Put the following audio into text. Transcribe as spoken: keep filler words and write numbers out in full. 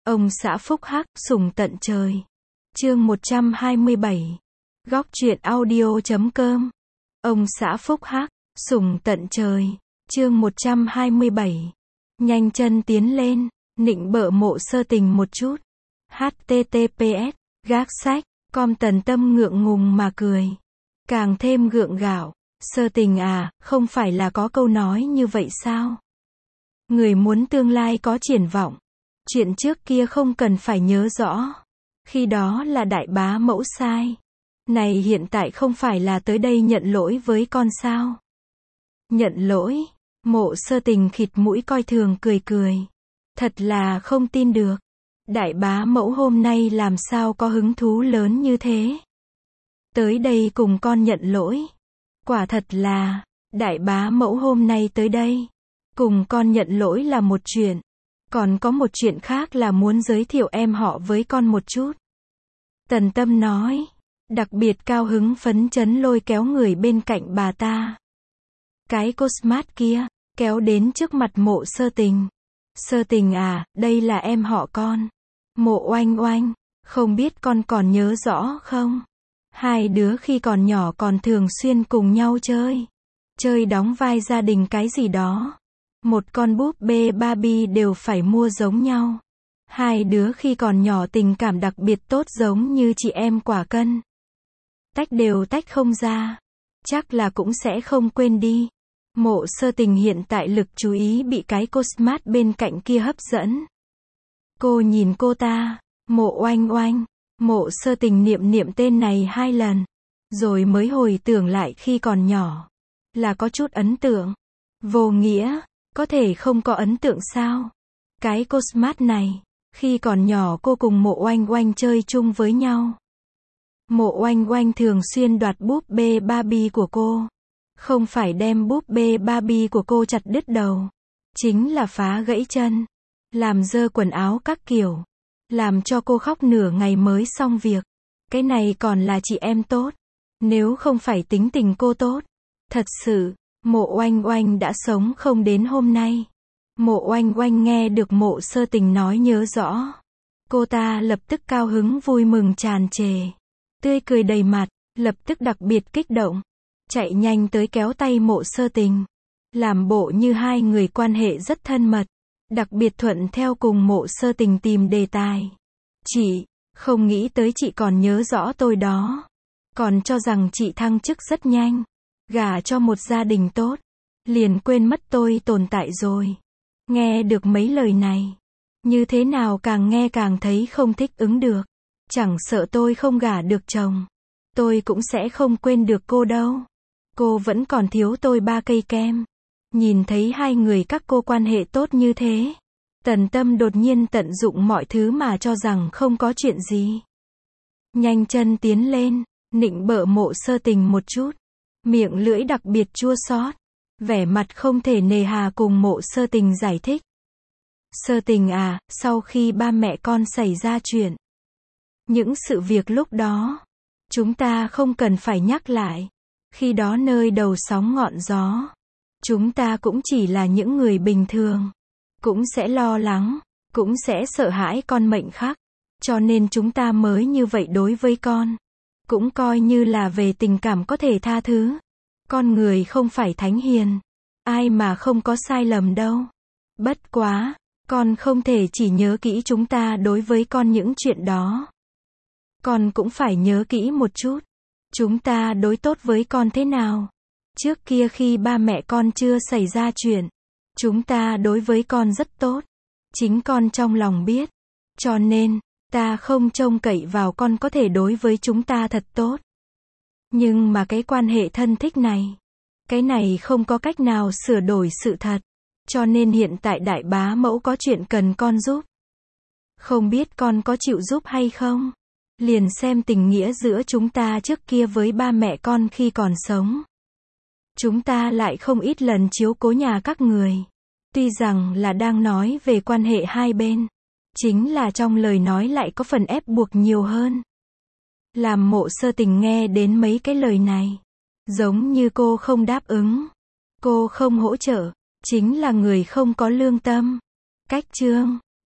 Ông xã phúc hắc, sủng tận trời. Chương một trăm hai mươi bảy. Góc truyện audio chấm com. Ông xã phúc hắc, sủng tận trời. Chương một trăm hai mươi bảy. Nhanh chân tiến lên, nịnh bợ Mộ Sơ Tình một chút. H T T P S. Gác sách, com Tần Tâm ngượng ngùng mà cười. Càng thêm gượng gạo. Sơ Tình à, không phải là có câu nói như vậy sao? Người muốn tương lai có triển vọng. Chuyện trước kia không cần phải nhớ rõ. Khi đó là đại bá mẫu sai. Này hiện tại không phải là tới đây nhận lỗi với con sao? Nhận lỗi? Mộ Sơ Tình khịt mũi coi thường cười cười. Thật là không tin được. Đại bá mẫu hôm nay làm sao có hứng thú lớn như thế? Tới đây cùng con nhận lỗi. Quả thật là, đại bá mẫu hôm nay tới đây. Cùng con nhận lỗi là một chuyện. Còn có một chuyện khác là muốn giới thiệu em họ với con một chút. Tần Tâm nói. Đặc biệt cao hứng phấn chấn lôi kéo người bên cạnh bà ta. Cái cô smart kia, kéo đến trước mặt Mộ Sơ Tình. Sơ Tình à, đây là em họ con. Mộ Oanh Oanh, không biết con còn nhớ rõ không? Hai đứa khi còn nhỏ còn thường xuyên cùng nhau chơi. Chơi đóng vai gia đình cái gì đó. Một con búp bê Barbie đều phải mua giống nhau. Hai đứa khi còn nhỏ tình cảm đặc biệt tốt giống như chị em quả cân. Tách đều tách không ra. Chắc là cũng sẽ không quên đi. Mộ Sơ Tình hiện tại lực chú ý bị cái cô smart bên cạnh kia hấp dẫn. Cô nhìn cô ta, Mộ Oanh Oanh. Mộ Sơ Tình niệm niệm tên này hai lần. Rồi mới hồi tưởng lại khi còn nhỏ. Là có chút ấn tượng. Vô nghĩa, có thể không có ấn tượng sao? Cái cô smart này, khi còn nhỏ cô cùng Mộ Oanh Oanh chơi chung với nhau. Mộ Oanh Oanh thường xuyên đoạt búp bê Barbie của cô. Không phải đem búp bê Barbie của cô chặt đứt đầu. Chính là phá gãy chân. Làm dơ quần áo các kiểu. Làm cho cô khóc nửa ngày mới xong việc. Cái này còn là chị em tốt. Nếu không phải tính tình cô tốt. Thật sự, Mộ Oanh Oanh đã sống không đến hôm nay. Mộ Oanh Oanh nghe được Mộ Sơ Tình nói nhớ rõ. Cô ta lập tức cao hứng vui mừng tràn trề. Tươi cười đầy mặt, lập tức đặc biệt kích động. Chạy nhanh tới kéo tay Mộ Sơ Tình. Làm bộ như hai người quan hệ rất thân mật. Đặc biệt thuận theo cùng Mộ Sơ Tình tìm đề tài. Chị, không nghĩ tới chị còn nhớ rõ tôi đó. Còn cho rằng chị thăng chức rất nhanh. Gả cho một gia đình tốt. Liền quên mất tôi tồn tại rồi. Nghe được mấy lời này. Như thế nào càng nghe càng thấy không thích ứng được. Chẳng sợ tôi không gả được chồng. Tôi cũng sẽ không quên được cô đâu. Cô vẫn còn thiếu tôi ba cây kem. Nhìn thấy hai người các cô quan hệ tốt như thế. Tần Tâm đột nhiên tận dụng mọi thứ mà cho rằng không có chuyện gì. Nhanh chân tiến lên, nịnh bợ Mộ Sơ Tình một chút. Miệng lưỡi đặc biệt chua xót. Vẻ mặt không thể nề hà cùng Mộ Sơ Tình giải thích. Sơ Tình à, sau khi ba mẹ con xảy ra chuyện. Những sự việc lúc đó. Chúng ta không cần phải nhắc lại. Khi đó nơi đầu sóng ngọn gió. Chúng ta cũng chỉ là những người bình thường. Cũng sẽ lo lắng. Cũng sẽ sợ hãi con mệnh khắc. Cho nên chúng ta mới như vậy đối với con. Cũng coi như là về tình cảm có thể tha thứ. Con người không phải thánh hiền. Ai mà không có sai lầm đâu. Bất quá, con không thể chỉ nhớ kỹ chúng ta đối với con những chuyện đó. Con cũng phải nhớ kỹ một chút. Chúng ta đối tốt với con thế nào? Trước kia khi ba mẹ con chưa xảy ra chuyện. Chúng ta đối với con rất tốt. Chính con trong lòng biết. Cho nên, ta không trông cậy vào con có thể đối với chúng ta thật tốt. Nhưng mà cái quan hệ thân thích này. Cái này không có cách nào sửa đổi sự thật. Cho nên hiện tại đại bá mẫu có chuyện cần con giúp. Không biết con có chịu giúp hay không? Liền xem tình nghĩa giữa chúng ta trước kia với ba mẹ con khi còn sống. Chúng ta lại không ít lần chiếu cố nhà các người. Tuy rằng là đang nói về quan hệ hai bên. Chính là trong lời nói lại có phần ép buộc nhiều hơn. Làm Mộ Sơ Tình nghe đến mấy cái lời này. Giống như cô không đáp ứng. Cô không hỗ trợ. Chính là người không có lương tâm. Cách chương.